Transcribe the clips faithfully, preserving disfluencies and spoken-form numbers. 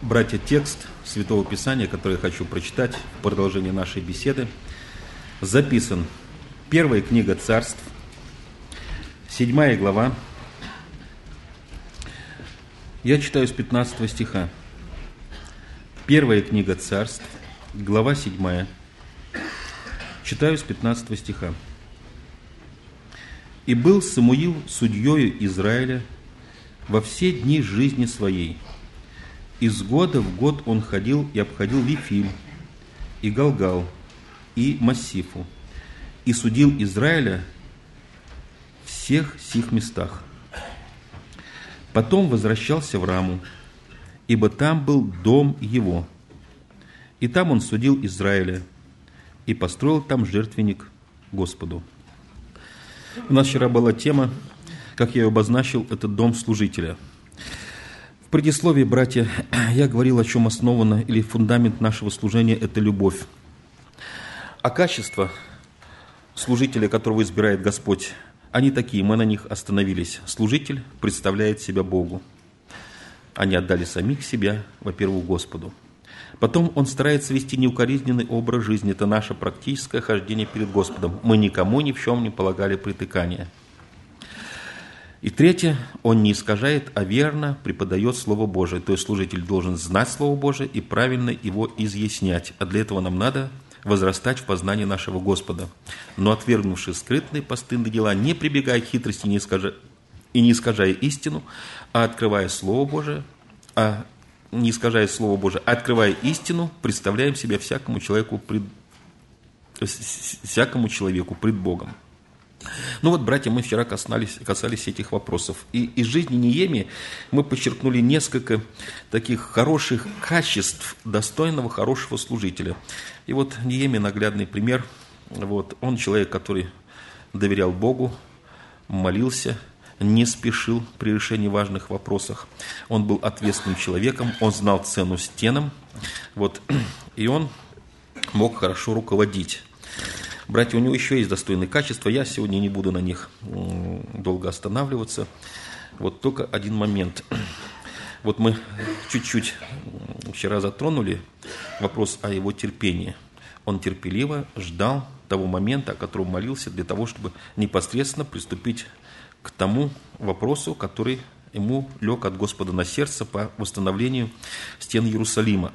Братья, текст Святого Писания, который я хочу прочитать в продолжении нашей беседы, записан первая книга Царств, седьмая глава. Я читаю с пятнадцатого стиха. Первая книга Царств, глава седьмая. Читаю с пятнадцатого стиха. «И был Самуил судьею Израиля во все дни жизни своей. Из года в год он ходил и обходил Вифиль, и Галгал, и Массифу, и судил Израиля в всех сих местах. Потом возвращался в Раму, ибо там был дом его, и там он судил Израиля, и построил там жертвенник Господу». У нас вчера была тема, как я ее обозначил, это дом служителя. В предисловии, братья, я говорил, о чем основано, или фундамент нашего служения – это любовь. А качества служителя, которого избирает Господь, они такие, мы на них остановились. Служитель представляет себя Богу. Они отдали самих себя, во-первых, Господу. Потом он старается вести неукоризненный образ жизни. Это наше практическое хождение перед Господом. Мы никому ни в чем не полагали притыкания. И третье, он не искажает, а верно преподает Слово Божие. То есть служитель должен знать Слово Божие и правильно его изъяснять. А для этого нам надо возрастать в познании нашего Господа. Но отвергнувши скрытные постыдные дела, не прибегая к хитрости не искажая, и не искажая истину, а открывая Слово Божие, а не искажая Слово Божие, а открывая истину, представляем себя всякому человеку пред, всякому человеку пред Богом. Ну вот, братья, мы вчера касались, касались этих вопросов. И из жизни Неемии мы подчеркнули несколько таких хороших качеств достойного хорошего служителя. И вот Неемия наглядный пример. Вот, он человек, который доверял Богу, молился, не спешил при решении важных вопросов. Он был ответственным человеком, он знал цену стенам, вот, и он мог хорошо руководить. Братья, у него еще есть достойные качества, я сегодня не буду на них долго останавливаться. Вот только один момент. Вот мы чуть-чуть вчера затронули вопрос о его терпении. Он терпеливо ждал того момента, о котором молился, для того, чтобы непосредственно приступить к тому вопросу, который ему лег от Господа на сердце по восстановлению стен Иерусалима.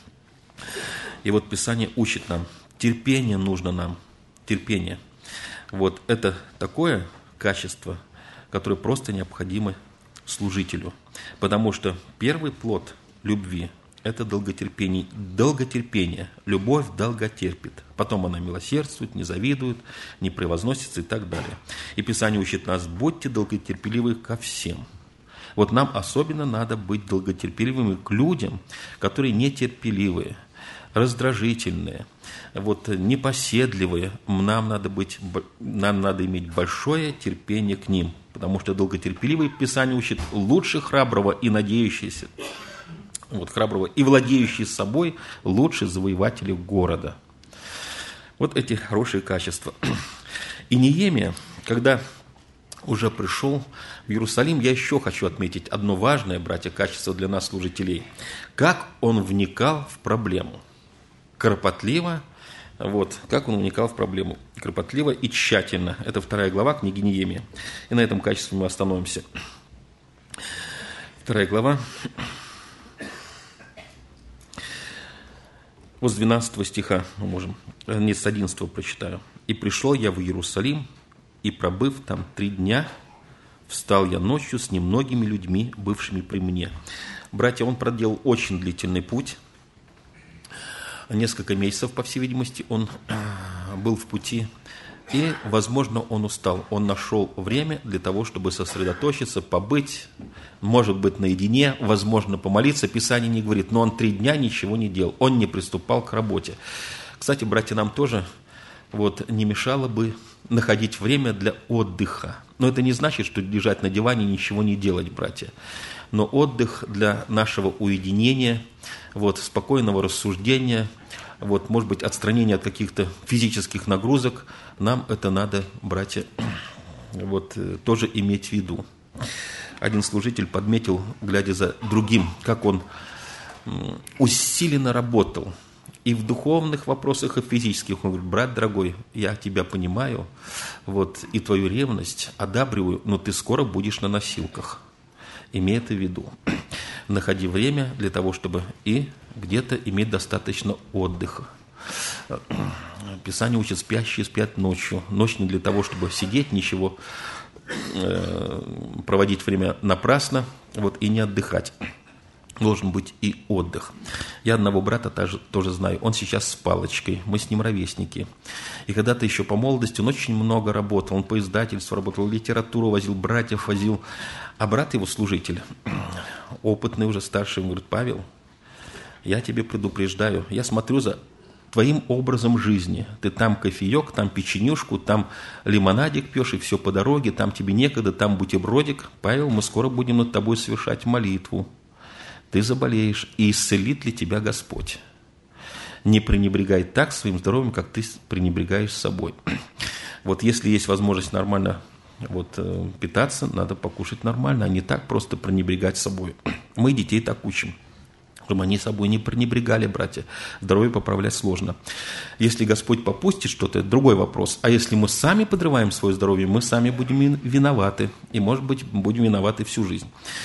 И вот Писание учит нам, терпение нужно нам, терпение. Вот это такое качество, которое просто необходимо служителю. Потому что первый плод любви – это долготерпение. Долготерпение. Любовь долготерпит. Потом она милосердствует, не завидует, не превозносится и так далее. И Писание учит нас, будьте долготерпеливы ко всем. Вот нам особенно надо быть долготерпеливыми к людям, которые нетерпеливые, раздражительные, вот, непоседливые. Нам надо, быть, нам надо иметь большое терпение к ним, потому что долготерпеливый, Писание учит, лучше храброго и надеющийся, вот, храброго и владеющий собой, лучше завоевателей города. Вот эти хорошие качества. И Неемия, когда уже пришел в Иерусалим, я еще хочу отметить одно важное, братья, качество для нас, служителей. Как он вникал в проблему. Кропотливо, вот, как он вникал в проблему. Кропотливо и тщательно. Это вторая глава книги Неемия. И на этом качестве мы остановимся. Вторая глава. Вот с двенадцатого стиха мы можем, не с одиннадцатого прочитаю. «И пришел я в Иерусалим, и, пробыв там три дня, встал я ночью с немногими людьми, бывшими при мне». Братья, он проделал очень длительный путь. Несколько месяцев, по всей видимости, он был в пути. И, возможно, он устал. Он нашел время для того, чтобы сосредоточиться, побыть, может быть, наедине, возможно, помолиться. Писание не говорит, но он три дня ничего не делал. Он не приступал к работе. Кстати, братья, нам тоже вот, не мешало бы находить время для отдыха. Но это не значит, что лежать на диване и ничего не делать, братья. Но отдых для нашего уединения, вот, спокойного рассуждения, вот, может быть, отстранения от каких-то физических нагрузок, нам это надо, братья, вот, тоже иметь в виду. Один служитель подметил, глядя за другим, как он усиленно работал и в духовных вопросах, и в физических. Он говорит: брат дорогой, я тебя понимаю, вот, и твою ревность одабриваю, но ты скоро будешь на носилках. Имей это в виду. Находи время для того, чтобы и где-то иметь достаточно отдыха. Писание учит: спящие спят ночью. Ночь не для того, чтобы сидеть, ничего, э, проводить время напрасно, вот, и не отдыхать. Должен быть и отдых. Я одного брата тоже, тоже знаю. Он сейчас с палочкой. Мы с ним ровесники. И когда-то еще по молодости он очень много работал. Он по издательству работал, литературу возил, братьев возил. А брат его служитель, опытный уже, старший, он говорит: Павел, я тебе предупреждаю, я смотрю за твоим образом жизни. Ты там кофеек, там печенюшку, там лимонадик пьешь, и все по дороге, там тебе некогда, там бутербродик. Павел, мы скоро будем над тобой совершать молитву. Ты заболеешь, и исцелит ли тебя Господь. Не пренебрегай так своим здоровьем, как ты пренебрегаешь собой. Вот если есть возможность нормально вот, питаться, надо покушать нормально, а не так просто пренебрегать собой. Мы детей так учим, чтобы они собой не пренебрегали, братья. Здоровье поправлять сложно. Если Господь попустит что-то, это другой вопрос. А если мы сами подрываем свое здоровье, мы сами будем виноваты. И, может быть, будем виноваты всю жизнь.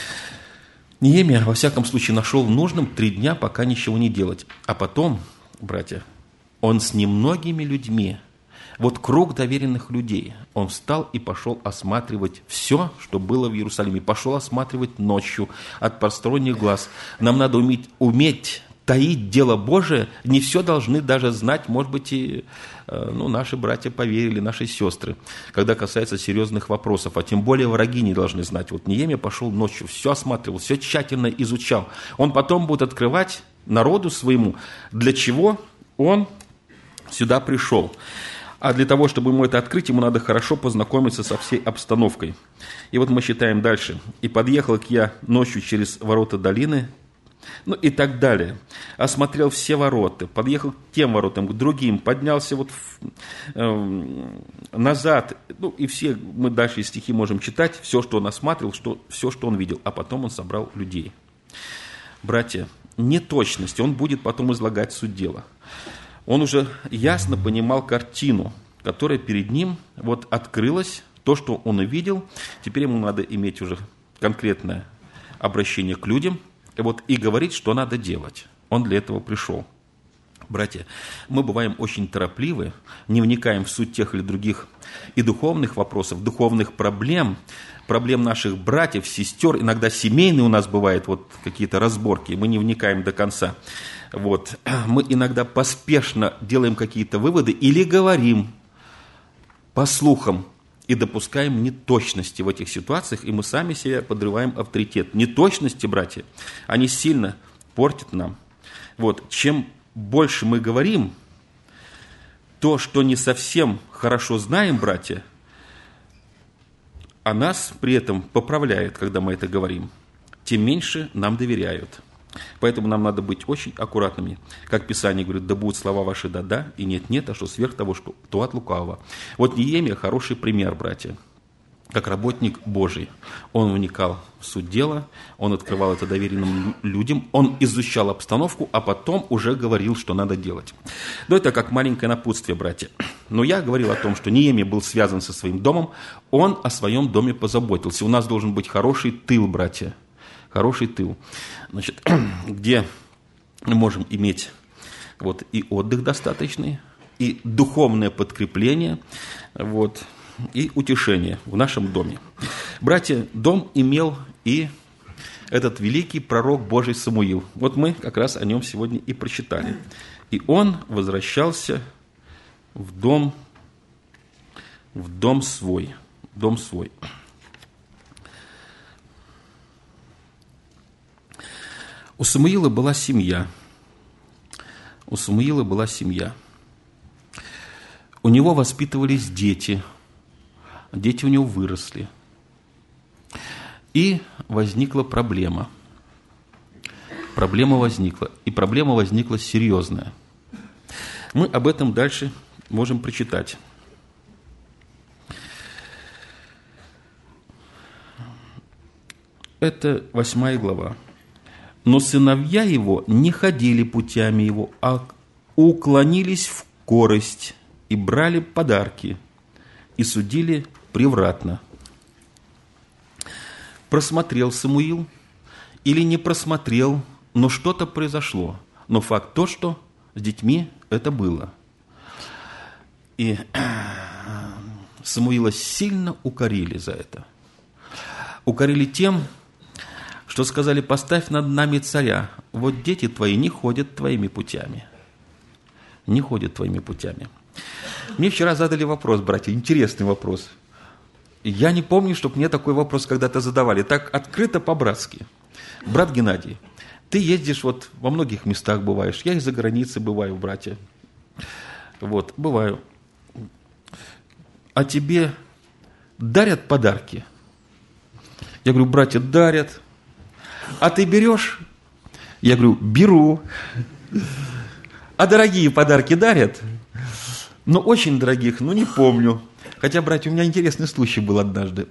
Неемия, во всяком случае, нашел нужным три дня, пока ничего не делать. А потом, братья, он с немногими людьми, вот круг доверенных людей, он встал и пошел осматривать все, что было в Иерусалиме. Пошел осматривать ночью от посторонних глаз. Нам надо уметь, уметь таить дело Божие. Не все должны даже знать, может быть, и ну, наши братья поверили, наши сестры, когда касается серьезных вопросов. А тем более враги не должны знать. Вот Неемия пошел ночью, все осматривал, все тщательно изучал. Он потом будет открывать народу своему, для чего он сюда пришел. А для того, чтобы ему это открыть, ему надо хорошо познакомиться со всей обстановкой. И вот мы читаем дальше. «И подъехал я ночью через ворота долины», ну и так далее. Осмотрел все ворота, подъехал к тем воротам, к другим, поднялся вот в, э, назад. Ну и все, мы дальше стихи можем читать, все, что он осматривал, что, все, что он видел. А потом он собрал людей. Братья, неточность, он будет потом излагать суть дела. Он уже ясно понимал картину, которая перед ним вот открылась, то, что он увидел. Теперь ему надо иметь уже конкретное обращение к людям, и вот и говорить, что надо делать. Он для этого пришел. Братья, мы бываем очень торопливы, не вникаем в суть тех или других и духовных вопросов, духовных проблем, проблем наших братьев, сестер. Иногда семейные у нас бывают вот какие-то разборки, мы не вникаем до конца. Вот. Мы иногда поспешно делаем какие-то выводы или говорим по слухам и допускаем неточности в этих ситуациях, и мы сами себе подрываем авторитет. Неточности, братья, они сильно портят нам. Вот. Чем больше мы говорим, то, что не совсем хорошо знаем, братья, а нас при этом поправляет, когда мы это говорим, тем меньше нам доверяют. Поэтому нам надо быть очень аккуратными. Как Писание говорит: да будут слова ваши да-да, и нет-нет, а что сверх того, что то от лукавого. Вот Неемия хороший пример, братья. Как работник Божий. Он вникал в суть дела, он открывал это доверенным людям, он изучал обстановку, а потом уже говорил, что надо делать. Но это как маленькое напутствие, братья. Но я говорил о том, что Неемия был связан со своим домом, он о своем доме позаботился. У нас должен быть хороший тыл, братья. Хороший тыл, значит, где мы можем иметь вот, и отдых достаточный, и духовное подкрепление, вот, и утешение в нашем доме. Братья, дом имел и этот великий пророк Божий Самуил. Вот мы как раз о нем сегодня и прочитали. И он возвращался в дом, в дом свой, дом свой. У Самуила была семья. У Самуила была семья. У него воспитывались дети. Дети у него выросли. И возникла проблема. Проблема возникла. И проблема возникла серьезная. Мы об этом дальше можем прочитать. Это восьмая глава. Но сыновья его не ходили путями его, а уклонились в корость и брали подарки, и судили превратно. Просмотрел Самуил или не просмотрел, но что-то произошло. Но факт то, что с детьми это было. И Самуила сильно укорили за это. Укорили тем, что сказали: поставь над нами царя. Вот дети твои не ходят твоими путями. Не ходят твоими путями. Мне вчера задали вопрос, братья, интересный вопрос. Я не помню, чтобы мне такой вопрос когда-то задавали. Так открыто по-братски. Брат Геннадий, ты ездишь вот во многих местах бываешь. Я и за границей бываю, братья. Вот, бываю. А тебе дарят подарки? Я говорю: братья, дарят. А ты берешь? Я говорю: беру. А дорогие подарки дарят? Ну, очень дорогих, ну, не помню. Хотя, братья, у меня интересный случай был однажды.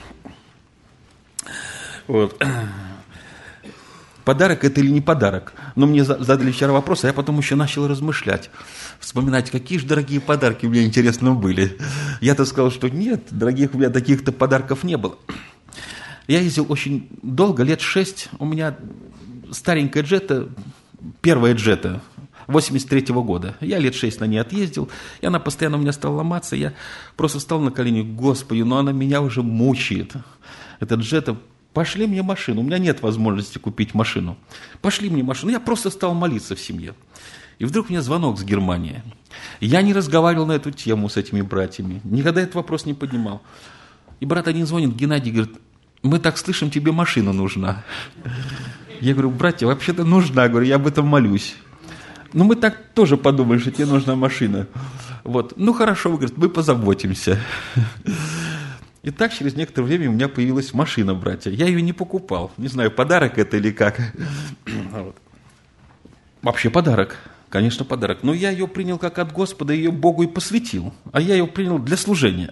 Вот. Подарок это или не подарок? Но мне задали вчера вопрос, а я потом еще начал размышлять. Вспоминать, какие же дорогие подарки у меня, интересно, были. Я-то сказал, что нет, дорогих у меня таких-то подарков не было. Я ездил очень долго, лет шесть. У меня старенькая джета, первая джета, восемьдесят третьего года. Я лет шесть на ней отъездил, и она постоянно у меня стала ломаться. Я просто встал на колени: Господи, но она меня уже мучает. Эта джета, пошли мне машину. У меня нет возможности купить машину. Пошли мне машину. Я просто стал молиться в семье. И вдруг мне звонок с Германии. Я не разговаривал на эту тему с этими братьями. Никогда этот вопрос не поднимал. И брат один звонит, Геннадий, говорит: мы так слышим, тебе машина нужна. Я говорю: братья, вообще-то нужна. Говорю, я об этом молюсь. Ну, мы так тоже подумали, что тебе нужна машина. Вот. Ну, хорошо, говорит, мы позаботимся. И так через некоторое время у меня появилась машина, братья. Я ее не покупал. Не знаю, подарок это или как. Вот. Вообще подарок. Конечно, подарок. Но я ее принял как от Господа, ее Богу и посвятил. А я ее принял для служения.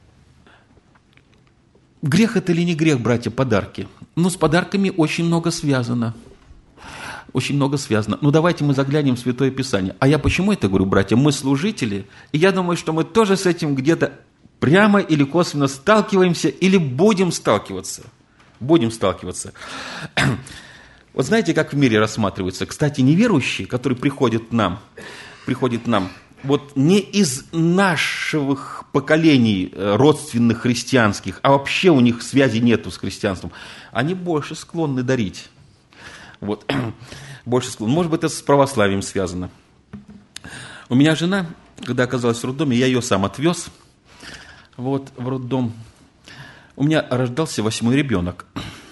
Грех это или не грех, братья, подарки? Ну, с подарками очень много связано. Очень много связано. Ну, давайте мы заглянем в Святое Писание. А я почему это говорю, братья? Мы служители, и я думаю, что мы тоже с этим где-то прямо или косвенно сталкиваемся, или будем сталкиваться. Будем сталкиваться. Вот знаете, как в мире рассматриваются? Кстати, неверующие, которые приходят к нам, приходят к нам, вот не из наших поколений родственных христианских, а вообще у них связи нету с христианством, они больше склонны дарить. Вот. Больше склонны. Может быть, это с православием связано. У меня жена, когда оказалась в роддоме, я ее сам отвез вот, в роддом. У меня рождался восьмой ребенок.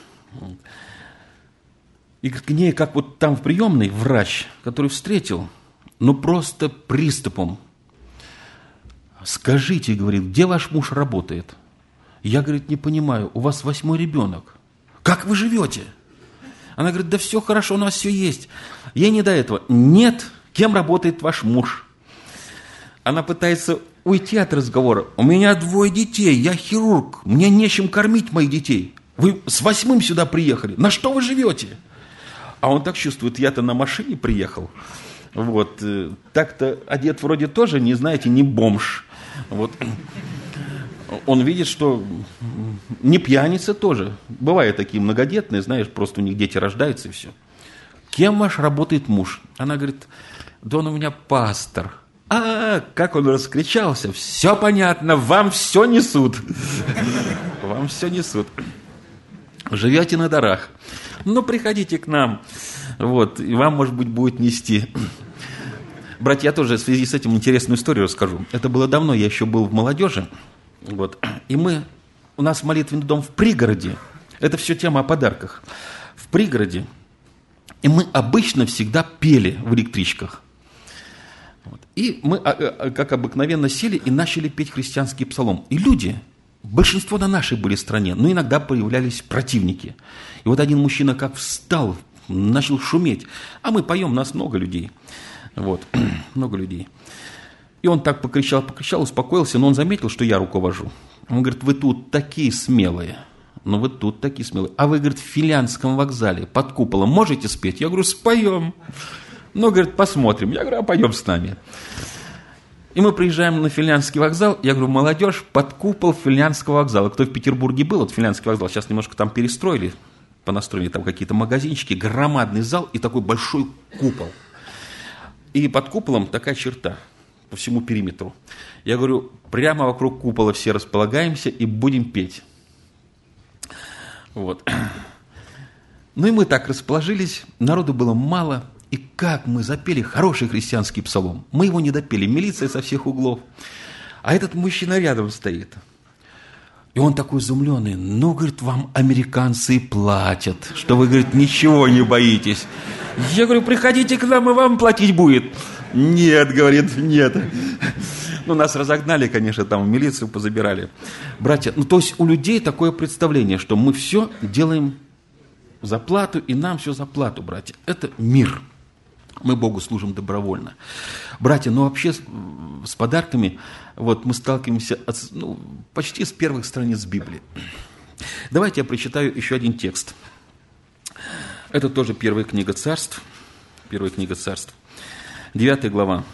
И к ней, как вот там в приемной, врач, который встретил, ну просто приступом. Скажите, говорит, где ваш муж работает? Я, говорит, не понимаю, у вас восьмой ребенок. Как вы живете? Она говорит, да все хорошо, у нас все есть. Ей не до этого. Нет, кем работает ваш муж? Она пытается уйти от разговора. У меня двое детей, я хирург, мне нечем кормить моих детей. Вы с восьмым сюда приехали, на что вы живете? А он так чувствует, я-то на машине приехал. Вот. Так-то одет вроде тоже, не знаете, не бомж. Вот. Он видит, что не пьяница тоже. Бывают такие многодетные, знаешь, просто у них дети рождаются и все. Кем ваш работает муж? Она говорит, да он у меня пастор. А, как он раскричался, все понятно, вам все несут. Вам все несут. Живете на дарах. Ну, приходите к нам, вот, и вам, может быть, будет нести. Братья, я тоже в связи с этим интересную историю расскажу. Это было давно, я еще был в молодежи. Вот. И мы, у нас молитвенный дом в пригороде. Это все тема о подарках. В пригороде. И мы обычно всегда пели в электричках. Вот. И мы, как обыкновенно, сели и начали петь христианский псалом. И люди, большинство на нашей были стране, но иногда появлялись противники. И вот один мужчина как встал, начал шуметь. А мы поем, нас много людей. Вот. Много людей. И он так покричал, покричал, успокоился, но он заметил, что я руковожу. Он говорит, вы тут такие смелые, ну вы тут такие смелые. А вы, говорит, в Финляндском вокзале под куполом можете спеть? Я говорю, споем. Ну, говорит, посмотрим. Я говорю, а пойдем с нами. И мы приезжаем на Финляндский вокзал. Я говорю, молодежь, под купол Финляндского вокзала. Кто в Петербурге был, вот Финляндский вокзал, сейчас немножко там перестроили, понастроили там какие-то магазинчики, громадный зал и такой большой купол. И под куполом такая черта по всему периметру. Я говорю, прямо вокруг купола все располагаемся и будем петь. Вот. Ну и мы так расположились, народу было мало, и как мы запели хороший христианский псалом. Мы его не допели, милиция со всех углов. А этот мужчина рядом стоит. И он такой изумленный, ну, говорит, вам американцы платят, что вы, говорит, ничего не боитесь. Я говорю, приходите к нам, и вам платить будет. Нет, говорит, нет. Ну, нас разогнали, конечно, там в милицию позабирали. Братья, ну, то есть у людей такое представление, что мы все делаем за плату, и нам все за плату, братья. Это мир. Мы Богу служим добровольно. Братья, ну, вообще с, с подарками вот, мы сталкиваемся от, ну, почти с первых страниц Библии. Давайте я прочитаю еще один текст. Это тоже первая книга Царств. Первая книга Царств. Девятая глава.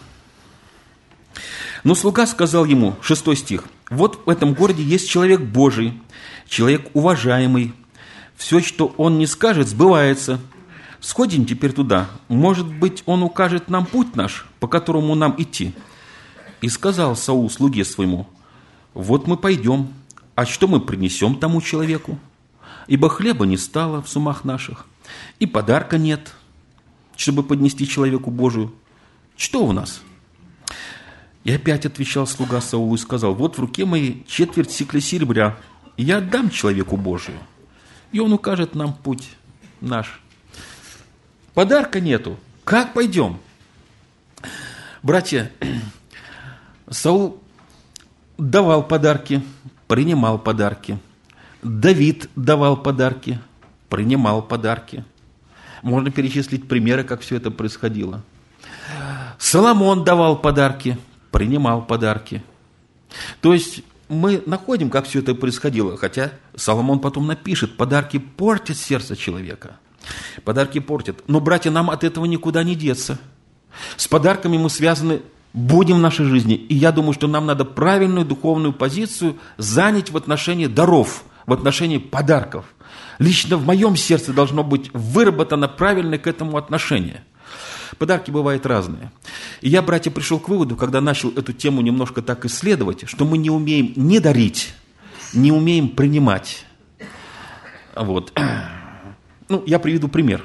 Но слуга сказал ему, шестой стих, вот в этом городе есть человек Божий, человек уважаемый. Все, что он не скажет, сбывается. Сходим теперь туда. Может быть, он укажет нам путь наш, по которому нам идти. И сказал Саул слуге своему, вот мы пойдем, а что мы принесем тому человеку? Ибо хлеба не стало в сумах наших, и подарка нет, чтобы поднести человеку Божию. Что у нас? И опять отвечал слуга Саулу и сказал, вот в руке моей четверть сикля серебря, и я отдам человеку Божию, и он укажет нам путь наш. Подарка нету. Как пойдем? Братья, Саул давал подарки, принимал подарки. Давид давал подарки, принимал подарки. Можно перечислить примеры, как все это происходило. Соломон давал подарки, принимал подарки. То есть мы находим, как все это происходило, хотя Соломон потом напишет, подарки портят сердце человека. Подарки портят. Но, братья, нам от этого никуда не деться. С подарками мы связаны, будем в нашей жизни. И я думаю, что нам надо правильную духовную позицию занять в отношении даров, в отношении подарков. Лично в моем сердце должно быть выработано правильное к этому отношение. Подарки бывают разные. И я, братья, пришел к выводу, когда начал эту тему немножко так исследовать, что мы не умеем не дарить, не умеем принимать. Вот. Ну, я приведу пример.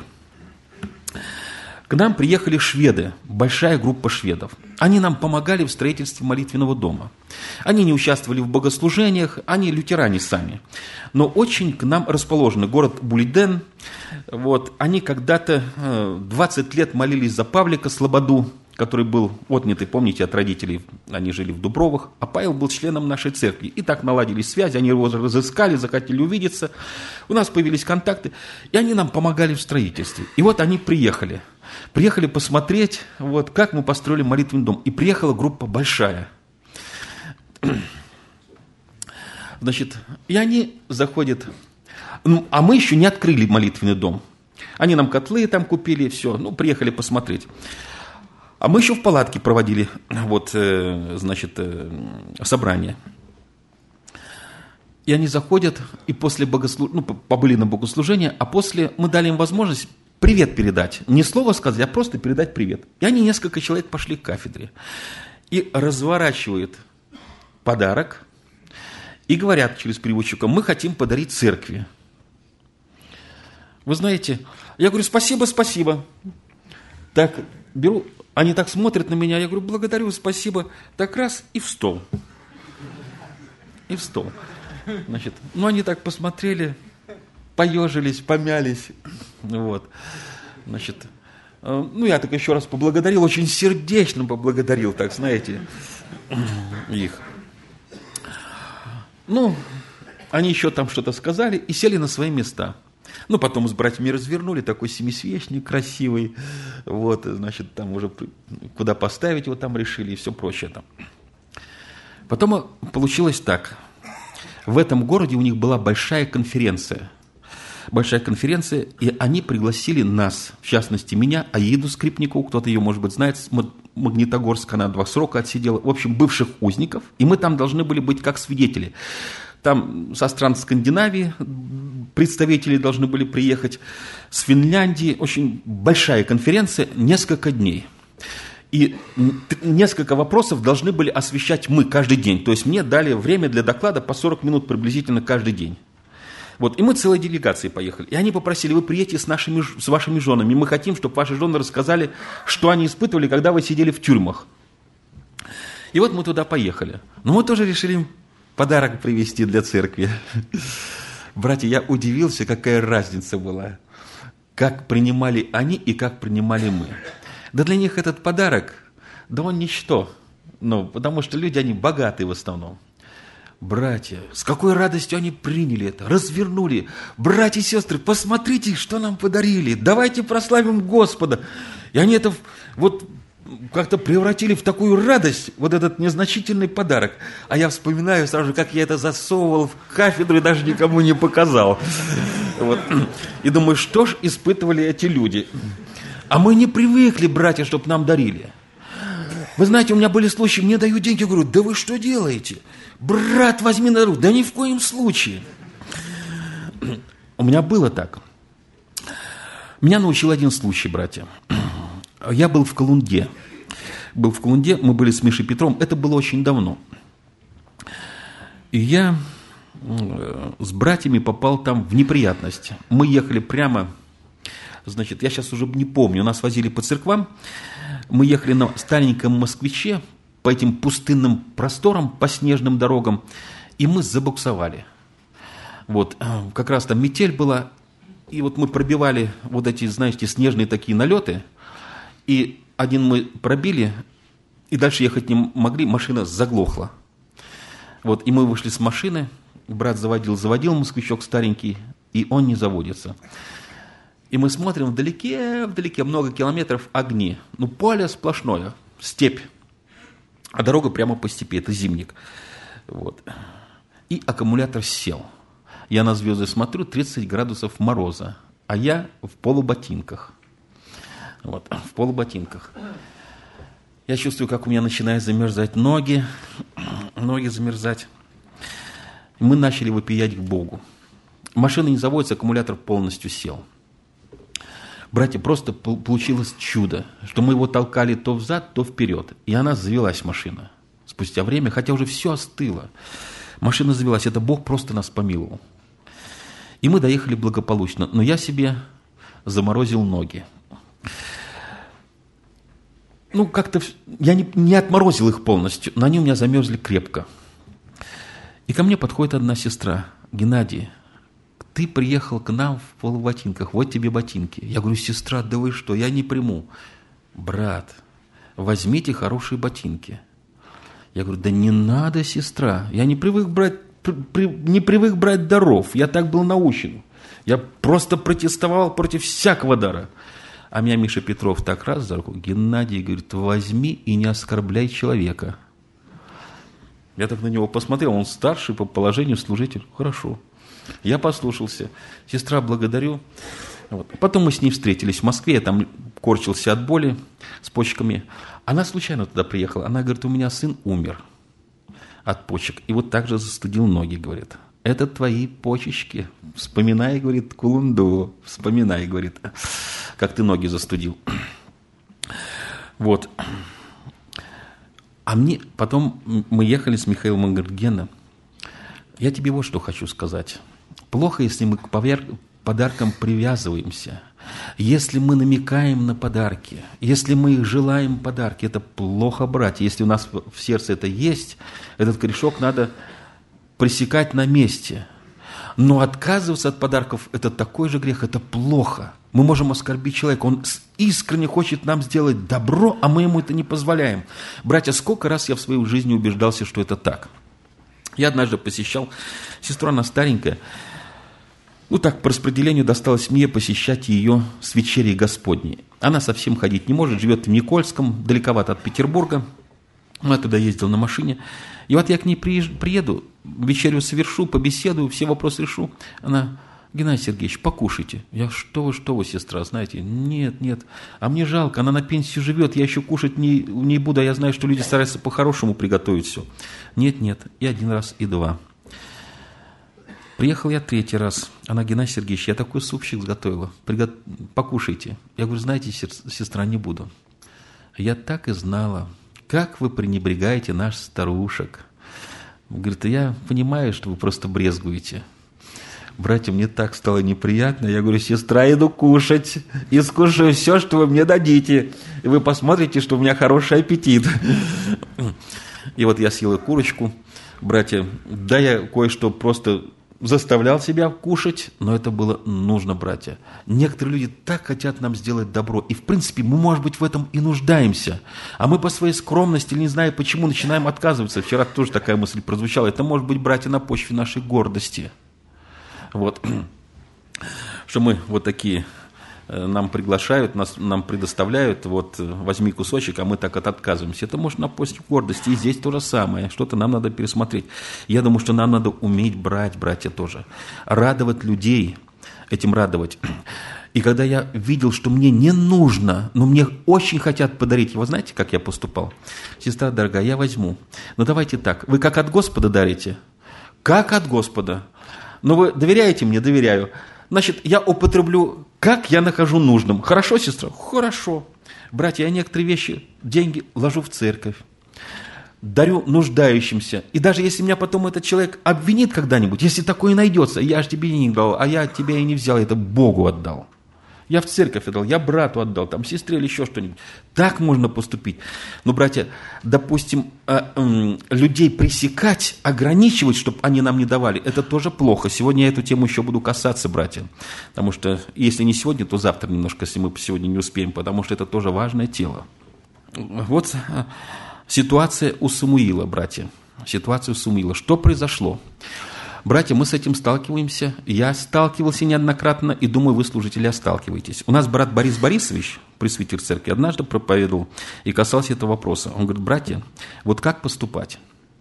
К нам приехали шведы, большая группа шведов. Они нам помогали в строительстве молитвенного дома. Они не участвовали в богослужениях, они лютеране сами. Но очень к нам расположены. Город Булиден. Вот. Они когда-то двадцать лет молились за Павлика Слободу, который был отнятый, помните, от родителей. Они жили в Дубровах, а Павел был членом нашей церкви. И так наладились связи, они его разыскали, захотели увидеться. У нас появились контакты, и они нам помогали в строительстве. И вот они приехали. Приехали посмотреть, вот, как мы построили молитвенный дом. И приехала группа большая. Значит, и они заходят. Ну, а мы еще не открыли молитвенный дом. Они нам котлы там купили, все, ну, приехали посмотреть. А мы еще в палатке проводили, вот, э, значит, э, собрание. И они заходят, и после богослужения, ну, побыли на богослужении, а после мы дали им возможность привет передать. Не слово сказать, а просто передать привет. И они, несколько человек, пошли к кафедре. И разворачивают подарок, и говорят через переводчика, мы хотим подарить церкви. Вы знаете, я говорю, спасибо, спасибо. Так, беру, они так смотрят на меня, я говорю, благодарю, спасибо. Так раз, и в стол. И в стол. Значит, ну, они так посмотрели, поежились, помялись. Вот. Значит, ну, я так еще раз поблагодарил, очень сердечно поблагодарил, так, знаете, их. Ну, они еще там что-то сказали и сели на свои места. Ну, потом с братьями развернули, такой семисвечник красивый, вот, значит, там уже куда поставить его там решили и все прочее там. Потом получилось так. в этом городе у них была большая конференция. Большая конференция, и они пригласили нас, в частности меня, Аиду Скрипникову, кто-то ее, может быть, знает, с Магнитогорска, она два срока отсидела, в общем, бывших узников, и мы там должны были быть как свидетели. Там со стран Скандинавии представители должны были приехать, с Финляндии, очень большая конференция, несколько дней. И несколько вопросов должны были освещать мы каждый день, то есть мне дали время для доклада по сорок минут приблизительно каждый день. Вот, и мы целой делегацией поехали. И они попросили, вы приедете с, нашими, с вашими женами. Мы хотим, чтобы ваши жены рассказали, что они испытывали, когда вы сидели в тюрьмах. И вот мы туда поехали. Но мы тоже решили им подарок привезти для церкви. Братья, я удивился, какая разница была. Как принимали они и как принимали мы. Да для них этот подарок, да он ничто. Ну, потому что люди, они богатые в основном. Братья, с какой радостью они приняли это, развернули. Братья и сестры, посмотрите, что нам подарили. Давайте прославим Господа. И они это вот как-то превратили в такую радость, вот этот незначительный подарок. А я вспоминаю сразу, как я это засовывал в кафедру и даже никому не показал. Вот. И думаю, что ж испытывали эти люди. А мы не привыкли, братья, чтобы нам дарили. Вы знаете, у меня были случаи, мне дают деньги, я говорю, да вы что делаете? Брат, возьми на руку. Да ни в коем случае. У меня было так. Меня научил один случай, братья. Я был в Колунде. Был в Колунде, мы были с Мишей Петром. Это было очень давно. И я с братьями попал там в неприятность. Мы ехали прямо, значит, я сейчас уже не помню, нас возили по церквам. Мы ехали на стареньком москвиче по этим пустынным просторам, по снежным дорогам, и мы забуксовали. Вот, как раз там метель была, и вот мы пробивали вот эти, знаете, снежные такие налеты, и один мы пробили, и дальше ехать не могли, машина заглохла. Вот, и мы вышли с машины, брат заводил, заводил москвичок старенький, и он не заводится. И мы смотрим, вдалеке, вдалеке, много километров огни. Ну, поле сплошное, степь. А дорога прямо по степи, это зимник. Вот. И аккумулятор сел. Я на звезды смотрю, тридцать градусов мороза, а я в полуботинках. Вот, в полуботинках. Я чувствую, как у меня начинают замерзать ноги, ноги замерзать. Мы начали вопиять к Богу. Машина не заводится, аккумулятор полностью сел. Братья, просто получилось чудо, что мы его толкали то взад, то вперед. И она завелась, машина. Спустя время, хотя уже все остыло. Машина завелась, это Бог просто нас помиловал. И мы доехали благополучно. Но я себе заморозил ноги. Ну, как-то я не, не отморозил их полностью, но они у меня замерзли крепко. И ко мне подходит одна сестра, Геннадий. Ты приехал к нам в полуботинках, вот тебе ботинки. Я говорю, сестра, да вы что, я не приму. Брат, возьмите хорошие ботинки. Я говорю, да не надо, сестра, я не привык брать, при, не привык брать даров, я так был научен. Я просто протестовал против всякого дара. А меня Миша Петров так раз за руку, Геннадий говорит, возьми и не оскорбляй человека. Я так на него посмотрел, он старший по положению служитель, хорошо. Я послушался. Сестра, благодарю. Вот. Потом мы с ней встретились в Москве. Я там корчился от боли с почками. Она случайно туда приехала. Она говорит, у меня сын умер от почек. И вот так же застудил ноги, говорит. Это твои почечки. Вспоминай, говорит, Колунду. Вспоминай, говорит, как ты ноги застудил. Вот. А мне потом мы ехали с Михаилом, он говорит, Гена, я тебе вот что хочу сказать. Плохо, если мы к подаркам привязываемся. Если мы намекаем на подарки, если мы их желаем подарки, это плохо, братья. Если у нас в сердце это есть, этот корешок надо пресекать на месте. Но отказываться от подарков – это такой же грех, это плохо. Мы можем оскорбить человека, он искренне хочет нам сделать добро, а мы ему это не позволяем. Братья, сколько раз я в своей жизни убеждался, что это так. Я однажды посещал, сестра она старенькая, ну так по распределению досталось мне посещать ее с вечерей Господней. Она совсем ходить не может, живет в Никольском, далековато от Петербурга. Я туда ездил на машине. И вот я к ней приеду, вечерю совершу, побеседую, все вопросы решу. Она: Геннадий Сергеевич, покушайте. Я: что вы, что вы, сестра, знаете? Нет, нет. А мне жалко, она на пенсии живет, я еще кушать не, не буду, а я знаю, что люди стараются по-хорошему приготовить все. Нет, нет, и один раз, и два. Приехал я третий раз. Она: Геннадий Сергеевич, я такой супчик сготовила. Приго... Покушайте. Я говорю: знаете, сестра, не буду. Я так и знала. Как вы пренебрегаете наших старушек. Говорит: я понимаю, что вы просто брезгуете. Братья, мне так стало неприятно. Я говорю: сестра, иду кушать. И скушаю все, что вы мне дадите. И вы посмотрите, что у меня хороший аппетит. И вот я съел курочку. Братья, да, я кое-что просто заставлял себя кушать, но это было нужно, братья. Некоторые люди так хотят нам сделать добро, и в принципе мы, может быть, в этом и нуждаемся. А мы по своей скромности, не знаю почему, начинаем отказываться. Вчера тоже такая мысль прозвучала. Это может быть, братья, на почве нашей гордости. Вот. Что мы вот такие, нам приглашают, нас, нам предоставляют, вот возьми кусочек, а мы так от отказываемся. Это может на почве гордости, и здесь то же самое, что-то нам надо пересмотреть. Я думаю, что нам надо уметь брать, братья, тоже. Радовать людей, этим радовать. И когда я видел, что мне не нужно, но мне очень хотят подарить, вы знаете, как я поступал? Сестра дорогая, я возьму. Но давайте так, вы как от Господа дарите? Как от Господа. Но вы доверяете мне? Доверяю. Значит, я употреблю, как я нахожу нужным. Хорошо, сестра? Хорошо. Братья, я некоторые вещи, деньги ложу в церковь, дарю нуждающимся. И даже если меня потом этот человек обвинит когда-нибудь, если такое найдется, я же тебе не дал, а я тебя и не взял, это Богу отдал. Я в церковь отдал, я брату отдал, там сестре или еще что-нибудь. Так можно поступить. Но, братья, допустим, людей пресекать, ограничивать, чтобы они нам не давали, это тоже плохо. Сегодня я эту тему еще буду касаться, братья. Потому что, если не сегодня, то завтра немножко, если мы сегодня не успеем, потому что это тоже важное тело. Вот ситуация у Самуила, братья. Ситуация у Самуила. Что произошло? Братья, мы с этим сталкиваемся. Я сталкивался неоднократно, и думаю, вы, служители, сталкиваетесь. У нас брат Борис Борисович, пресвитер церкви, однажды проповедовал и касался этого вопроса. Он говорит: братья, вот как поступать?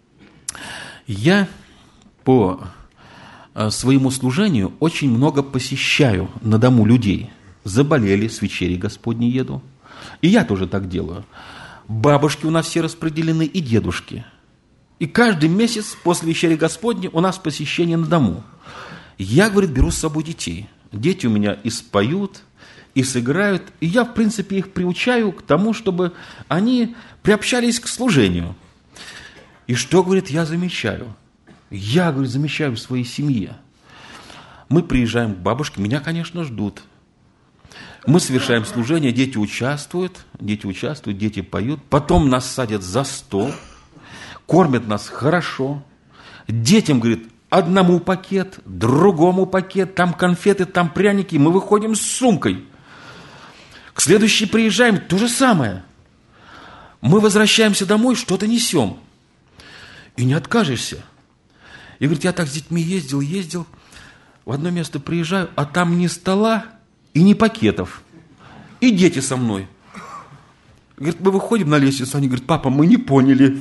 Я по своему служению очень много посещаю на дому людей. Заболели, с вечери Господней еду. И я тоже так делаю. Бабушки у нас все распределены, и дедушки. И каждый месяц после вечери Господней у нас посещение на дому. Я, говорит, беру с собой детей. Дети у меня и споют, и сыграют. И я, в принципе, их приучаю к тому, чтобы они приобщались к служению. И что, говорит, я замечаю? Я, говорит, замечаю в своей семье. Мы приезжаем к бабушке, меня, конечно, ждут. Мы совершаем служение, дети участвуют, дети участвуют, дети поют. Потом нас садят за стол. Кормят нас хорошо. Детям, говорит, одному пакет, другому пакет, там конфеты, там пряники. Мы выходим с сумкой. К следующей приезжаем, то же самое. Мы возвращаемся домой, что-то несем. И не откажешься. И говорит, я так с детьми ездил, ездил. В одно место приезжаю, а там ни стола и ни пакетов. И дети со мной. Говорит, мы выходим на лестницу, они говорят, папа, мы не поняли.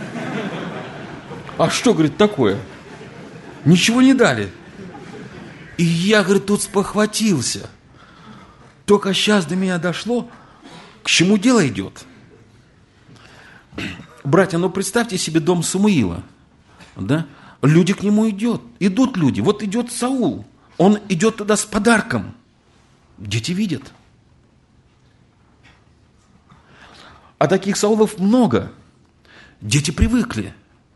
А что, говорит, такое? Ничего не дали. И я, говорит, тут спохватился. Только сейчас до меня дошло, к чему дело идет. Братья, ну представьте себе дом Самуила. Да? Люди к нему идут. Идут люди. Вот идет Саул. Он идет туда с подарком. Дети видят. А таких Саулов много. Дети привыкли.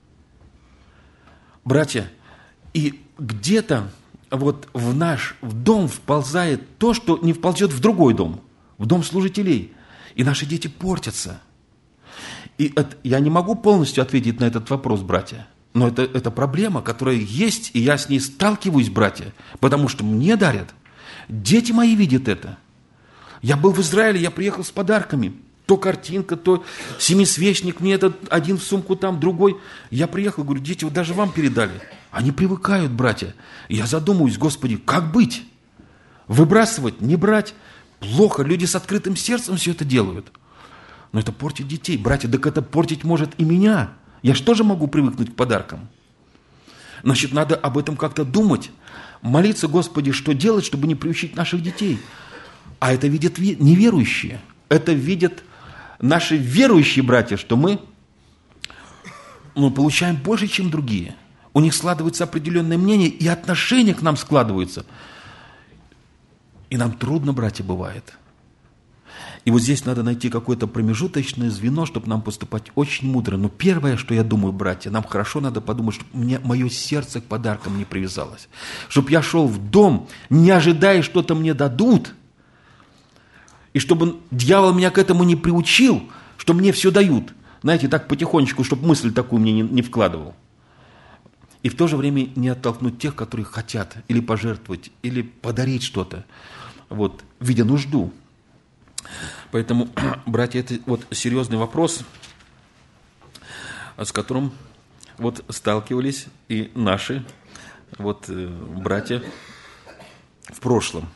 Братья, и где-то вот в наш в дом вползает то, что не вползет в другой дом, в дом служителей. И наши дети портятся. И это, я не могу полностью ответить на этот вопрос, братья, но это, это проблема, которая есть, и я с ней сталкиваюсь, братья, потому что мне дарят. Дети мои видят это. Я был в Израиле, я приехал с подарками. То картинка, то семисвечник, мне этот один в сумку, там другой. Я приехал, говорю, дети, вот даже вам передали. Они привыкают, братья. Я задумываюсь, Господи, как быть? Выбрасывать, не брать? Плохо, люди с открытым сердцем все это делают. Но это портит детей. Братья, так это портить может и меня. Я же тоже могу привыкнуть к подаркам. Значит, надо об этом как-то думать. Молиться, Господи, что делать, чтобы не приучить наших детей. А это видят неверующие. Это видят наши верующие братья, что мы ну, получаем больше, чем другие. У них складывается определенное мнение, и отношение к нам складываются. И нам трудно, братья, бывает. И вот здесь надо найти какое-то промежуточное звено, чтобы нам поступать очень мудро. Но первое, что я думаю, братья, нам хорошо надо подумать, чтобы мне, мое сердце к подаркам не привязалось. Чтобы я шел в дом, не ожидая, что-то мне дадут. И чтобы дьявол меня к этому не приучил, что мне все дают. Знаете, так потихонечку, чтобы мысль такую мне не, не вкладывал. И в то же время не оттолкнуть тех, которые хотят или пожертвовать, или подарить что-то, вот, видя нужду. Поэтому, братья, это вот серьезный вопрос, с которым вот сталкивались и наши вот, братья в прошлом.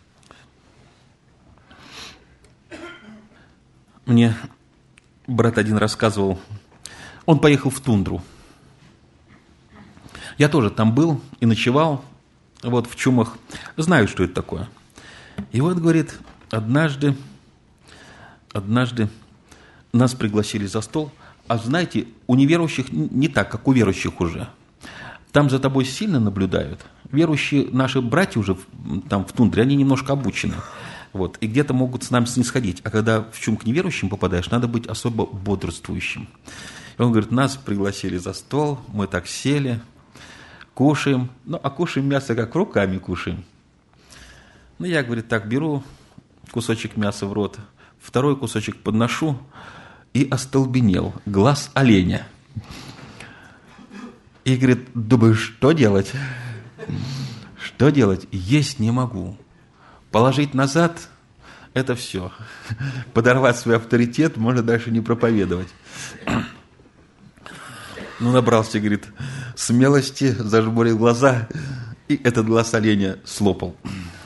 Мне брат один рассказывал, он поехал в тундру. Я тоже там был и ночевал, вот в чумах, знаю, что это такое. И вот, говорит, однажды, однажды нас пригласили за стол, а знаете, у неверующих не так, как у верующих уже. Там за тобой сильно наблюдают. Верующие, наши братья уже там в тундре, они немножко обучены. Вот, и где-то могут с нами снисходить. А когда в чум к неверующим попадаешь, надо быть особо бодрствующим. И он говорит, нас пригласили за стол, мы так сели, кушаем. Ну, а кушаем мясо как руками кушаем. Ну, я, говорит, так беру кусочек мяса в рот, второй кусочек подношу и остолбенел. Глаз оленя. И, говорит, думаю, что делать? Что делать? Есть не могу. Положить назад – это все. Подорвать свой авторитет можно дальше не проповедовать. Ну, набрался, говорит, смелости, зажмурил глаза, и этот глаз оленя слопал.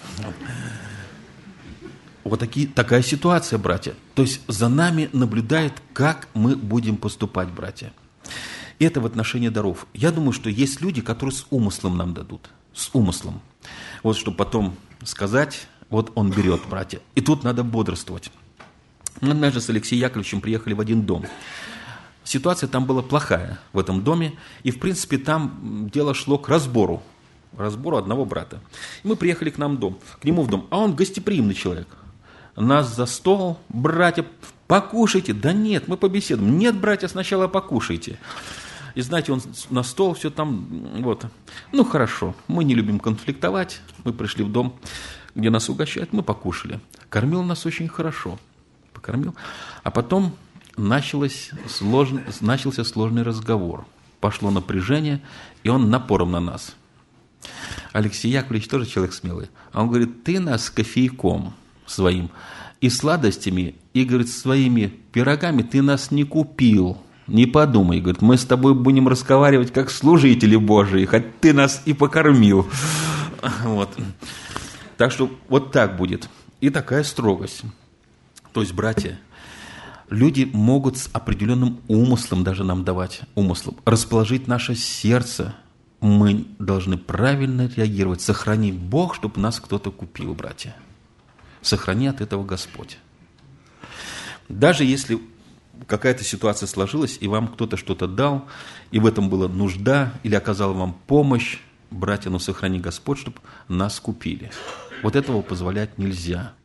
Вот такие, такая ситуация, братья. То есть за нами наблюдает, как мы будем поступать, братья. И это в отношении даров. Я думаю, что есть люди, которые с умыслом нам дадут. С умыслом. Вот чтобы потом сказать, вот он берет, братья. И тут надо бодрствовать. Мы однажды с Алексеем Яковлевичем приехали в один дом. Ситуация там была плохая в этом доме. И, в принципе, там дело шло к разбору. Разбору одного брата. И мы приехали к нам в дом, к нему в дом. А он гостеприимный человек. Нас за стол, братья, покушайте. Да нет, мы побеседуем. Нет, братья, сначала покушайте. И знаете, он на стол, все там, вот. Ну, хорошо, мы не любим конфликтовать. Мы пришли в дом, где нас угощают, мы покушали. Кормил нас очень хорошо. Покормил. А потом началось слож... начался сложный разговор. Пошло напряжение, и он напором на нас. Алексей Яковлевич тоже человек смелый. А он говорит, ты нас кофейком своим и сладостями, и, говорит, своими пирогами ты нас не купил. Не подумай, говорит, мы с тобой будем разговаривать как служители Божии, хоть ты нас и покормил. Вот. Так что вот так будет. И такая строгость. То есть, братья, люди могут с определенным умыслом даже нам давать, умыслом, расположить наше сердце. Мы должны правильно реагировать. Сохрани Бог, чтобы нас кто-то купил, братья. Сохрани от этого Господь. Даже если какая-то ситуация сложилась, и вам кто-то что-то дал, и в этом была нужда, или оказал вам помощь, братья, ну сохрани Господь, чтобы нас купили. Вот этого позволять нельзя.